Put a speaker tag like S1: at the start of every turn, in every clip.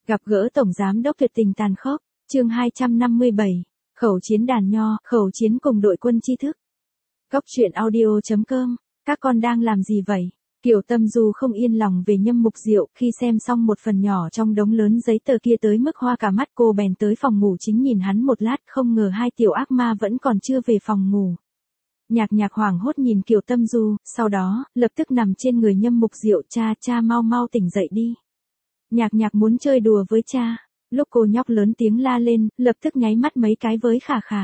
S1: Gặp gỡ Tổng Giám đốc tuyệt tình tàn khốc, chương 257, khẩu chiến đàn nho, khẩu chiến cùng đội quân tri thức. Góc truyện audio.com, các con đang làm gì vậy? Kiều Tâm Du không yên lòng về Nhâm Mục Diệu, khi xem xong một phần nhỏ trong đống lớn giấy tờ kia tới mức hoa cả mắt, cô bèn tới phòng ngủ chính nhìn hắn một lát, không ngờ hai tiểu ác ma vẫn còn chưa về phòng ngủ. Nhạc Nhạc hoảng hốt nhìn Kiều Tâm Du, sau đó, lập tức nằm trên người Nhâm Mục Diệu, cha mau mau tỉnh dậy đi. Nhạc Nhạc muốn chơi đùa với cha, lúc cô nhóc lớn tiếng la lên, lập tức nháy mắt mấy cái với Khả Khả.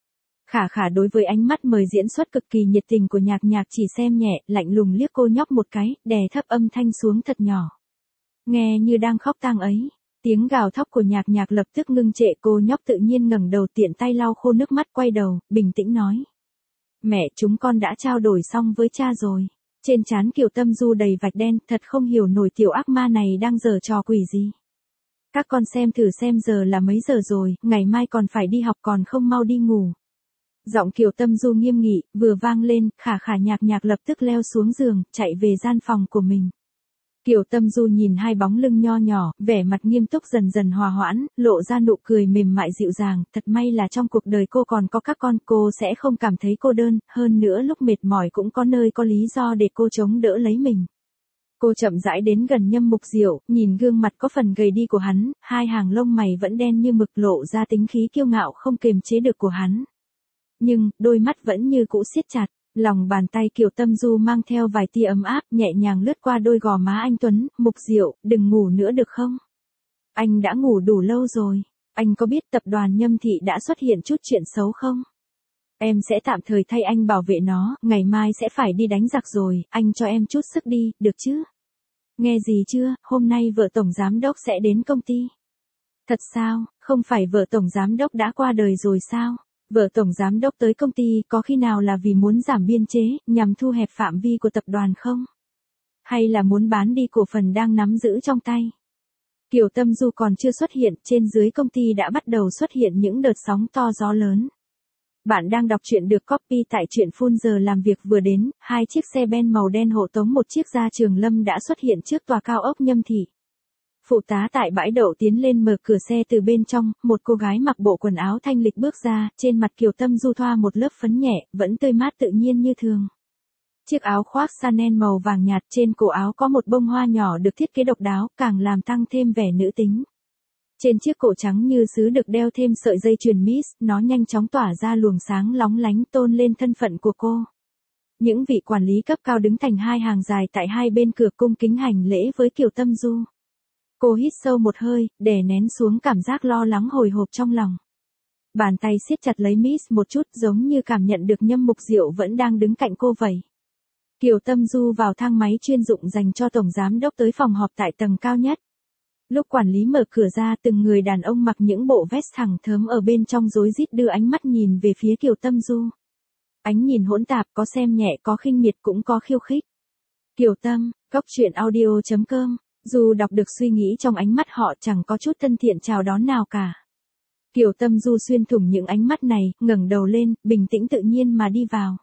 S1: Khả Khả đối với ánh mắt mời diễn xuất cực kỳ nhiệt tình của Nhạc Nhạc chỉ xem nhẹ, lạnh lùng liếc cô nhóc một cái, đè thấp âm thanh xuống thật nhỏ. Nghe như đang khóc tang ấy, tiếng gào thóc của Nhạc Nhạc lập tức ngưng trệ, cô nhóc tự nhiên ngẩng đầu tiện tay lau khô nước mắt, quay đầu, bình tĩnh nói. Mẹ, chúng con đã trao đổi xong với cha rồi. Trên trán Kiều Tâm Du đầy vạch đen, thật không hiểu nổi tiểu ác ma này đang giở trò quỷ gì. Các con xem thử xem giờ là mấy giờ rồi, ngày mai còn phải đi học, còn không mau đi ngủ. Giọng Kiều Tâm Du nghiêm nghị, vừa vang lên, Khả Khả Nhạc Nhạc lập tức leo xuống giường, chạy về gian phòng của mình. Kiều Tâm Du nhìn hai bóng lưng nho nhỏ, vẻ mặt nghiêm túc dần dần hòa hoãn, lộ ra nụ cười mềm mại dịu dàng, thật may là trong cuộc đời cô còn có các con, cô sẽ không cảm thấy cô đơn, hơn nữa lúc mệt mỏi cũng có nơi có lý do để cô chống đỡ lấy mình. Cô chậm rãi đến gần Nhâm Mục Diệu, nhìn gương mặt có phần gầy đi của hắn, hai hàng lông mày vẫn đen như mực, lộ ra tính khí kiêu ngạo không kềm chế được của hắn. Nhưng, đôi mắt vẫn như cũ siết chặt. Lòng bàn tay Kiều Tâm Du mang theo vài tia ấm áp, nhẹ nhàng lướt qua đôi gò má anh tuấn. Mục Diệu, đừng ngủ nữa được không? Anh đã ngủ đủ lâu rồi. Anh có biết tập đoàn Nhâm Thị đã xuất hiện chút chuyện xấu không? Em sẽ tạm thời thay anh bảo vệ nó, ngày mai sẽ phải đi đánh giặc rồi, anh cho em chút sức đi, được chứ? Nghe gì chưa, hôm nay vợ Tổng Giám đốc sẽ đến công ty. Thật sao, không phải vợ Tổng Giám đốc đã qua đời rồi sao? Vợ Tổng Giám đốc tới công ty có khi nào là vì muốn giảm biên chế, nhằm thu hẹp phạm vi của tập đoàn không? Hay là muốn bán đi cổ phần đang nắm giữ trong tay? Kiều Tâm Du còn chưa xuất hiện, trên dưới công ty đã bắt đầu xuất hiện những đợt sóng to gió lớn. Bạn đang đọc truyện được copy tại truyện Full giờ làm việc vừa đến, hai chiếc xe ben màu đen hộ tống một chiếc ra Trường Lâm đã xuất hiện trước tòa cao ốc Nhâm Thị. Phụ tá tại bãi đậu tiến lên mở cửa xe từ bên trong, một cô gái mặc bộ quần áo thanh lịch bước ra, trên mặt Kiều Tâm Du thoa một lớp phấn nhẹ, vẫn tươi mát tự nhiên như thường. Chiếc áo khoác Chanel màu vàng nhạt, trên cổ áo có một bông hoa nhỏ được thiết kế độc đáo, càng làm tăng thêm vẻ nữ tính. Trên chiếc cổ trắng như sứ được đeo thêm sợi dây chuyền Miss, nó nhanh chóng tỏa ra luồng sáng lóng lánh tôn lên thân phận của cô. Những vị quản lý cấp cao đứng thành hai hàng dài tại hai bên cửa cung kính hành lễ với Kiều Tâm Du. Cô hít sâu một hơi, đè nén xuống cảm giác lo lắng hồi hộp trong lòng. Bàn tay siết chặt lấy Miss một chút, giống như cảm nhận được Nhâm Mục Diệu vẫn đang đứng cạnh cô vậy. Kiều Tâm Du vào thang máy chuyên dụng dành cho Tổng Giám đốc tới phòng họp tại tầng cao nhất. Lúc quản lý mở cửa ra, từng người đàn ông mặc những bộ vest thẳng thớm ở bên trong rối rít đưa ánh mắt nhìn về phía Kiều Tâm Du. Ánh nhìn hỗn tạp, có xem nhẹ, có khinh miệt, cũng có khiêu khích. Kiều Tâm, góc truyện audio.com. Dù đọc được suy nghĩ trong ánh mắt họ, chẳng có chút thân thiện chào đón nào cả. Kiều Tâm Du xuyên thủng những ánh mắt này, ngẩng đầu lên, bình tĩnh tự nhiên mà đi vào.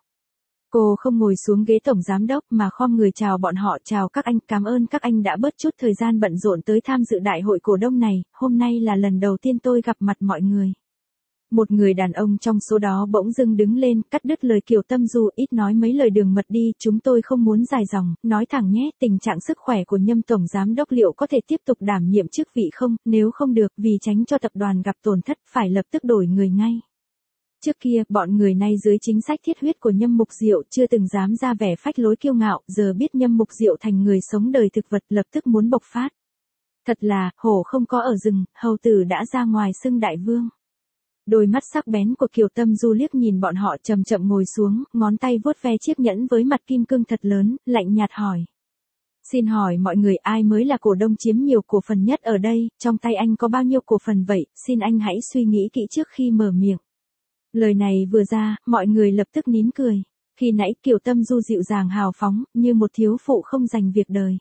S1: Cô không ngồi xuống ghế Tổng Giám đốc mà khom người chào bọn họ, chào các anh, cảm ơn các anh đã bớt chút thời gian bận rộn tới tham dự đại hội cổ đông này, hôm nay là lần đầu tiên tôi gặp mặt mọi người. Một người đàn ông trong số đó bỗng dưng đứng lên, cắt đứt lời Kiều Tâm Du, ít nói mấy lời đường mật đi, chúng tôi không muốn dài dòng, nói thẳng nhé, tình trạng sức khỏe của Nhâm Tổng Giám đốc liệu có thể tiếp tục đảm nhiệm chức vị không, nếu không được, vì tránh cho tập đoàn gặp tổn thất, phải lập tức đổi người ngay. Trước kia, bọn người này dưới chính sách thiết huyết của Nhâm Mục Diệu chưa từng dám ra vẻ phách lối kiêu ngạo, giờ biết Nhâm Mục Diệu thành người sống đời thực vật, lập tức muốn bộc phát. Thật là, hổ không có ở rừng, hầu tử đã ra ngoài xưng đại vương. Đôi mắt sắc bén của Kiều Tâm Du liếc nhìn bọn họ, chậm chậm ngồi xuống, ngón tay vuốt ve chiếc nhẫn với mặt kim cương thật lớn, lạnh nhạt hỏi. Xin hỏi mọi người, ai mới là cổ đông chiếm nhiều cổ phần nhất ở đây, trong tay anh có bao nhiêu cổ phần vậy, xin anh hãy suy nghĩ kỹ trước khi mở miệng. Lời này vừa ra, mọi người lập tức nín cười. Khi nãy Kiều Tâm Du dịu dàng hào phóng, như một thiếu phụ không dành việc đời.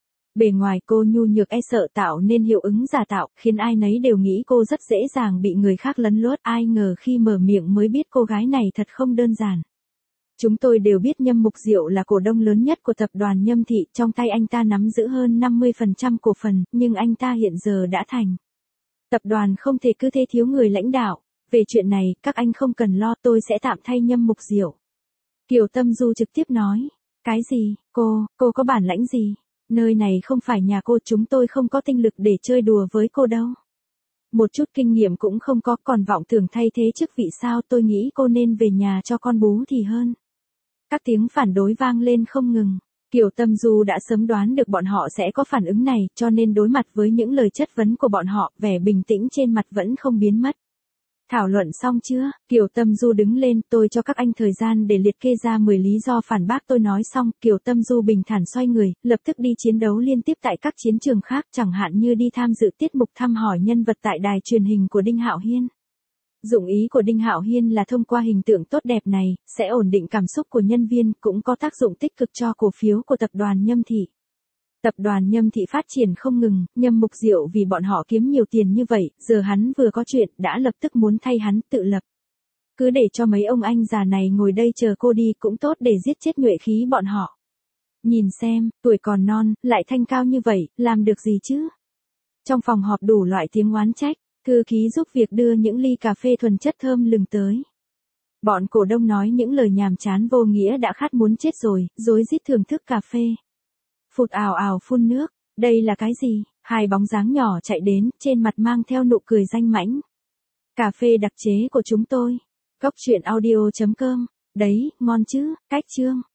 S1: Bề ngoài cô nhu nhược e sợ tạo nên hiệu ứng giả tạo, khiến ai nấy đều nghĩ cô rất dễ dàng bị người khác lấn lướt, ai ngờ khi mở miệng mới biết cô gái này thật không đơn giản. Chúng tôi đều biết Nhâm Mục Diệu là cổ đông lớn nhất của tập đoàn Nhâm Thị, trong tay anh ta nắm giữ hơn 50% cổ phần, nhưng anh ta hiện giờ đã thành. Tập đoàn không thể cứ thế thiếu người lãnh đạo. Về chuyện này, các anh không cần lo, tôi sẽ tạm thay Nhâm Mục Diệu. Kiều Tâm Du trực tiếp nói. Cái gì, cô có bản lãnh gì? Nơi này không phải nhà cô, chúng tôi không có tinh lực để chơi đùa với cô đâu. Một chút kinh nghiệm cũng không có, còn vọng tưởng thay thế chức vị sao? Tôi nghĩ cô nên về nhà cho con bú thì hơn. Các tiếng phản đối vang lên không ngừng. Kiều Tâm Du đã sớm đoán được bọn họ sẽ có phản ứng này, cho nên đối mặt với những lời chất vấn của bọn họ, vẻ bình tĩnh trên mặt vẫn không biến mất. Thảo luận xong chưa? Kiều Tâm Du đứng lên, tôi cho các anh thời gian để liệt kê ra 10 lý do phản bác tôi nói xong, Kiều Tâm Du bình thản xoay người, lập tức đi chiến đấu liên tiếp tại các chiến trường khác, chẳng hạn như đi tham dự tiết mục thăm hỏi nhân vật tại đài truyền hình của Đinh Hạo Hiên. Dụng ý của Đinh Hạo Hiên là thông qua hình tượng tốt đẹp này, sẽ ổn định cảm xúc của nhân viên, cũng có tác dụng tích cực cho cổ phiếu của tập đoàn Nhâm Thị. Tập đoàn Nhâm Thị phát triển không ngừng, Nhâm Mục Diệu vì bọn họ kiếm nhiều tiền như vậy, giờ hắn vừa có chuyện, đã lập tức muốn thay hắn tự lập. Cứ để cho mấy ông anh già này ngồi đây chờ cô đi cũng tốt để giết chết nhuệ khí bọn họ. Nhìn xem, tuổi còn non, lại thanh cao như vậy, làm được gì chứ? Trong phòng họp đủ loại tiếng oán trách, thư ký giúp việc đưa những ly cà phê thuần chất thơm lừng tới. Bọn cổ đông nói những lời nhàm chán vô nghĩa đã khát muốn chết rồi, rối rít thưởng thức cà phê. Phụt ào ào phun nước, đây là cái gì? Hai bóng dáng nhỏ chạy đến, trên mặt mang theo nụ cười danh mãnh. Cà phê đặc chế của chúng tôi. Cốc truyện audio.com. Đấy, ngon chứ, cách chương.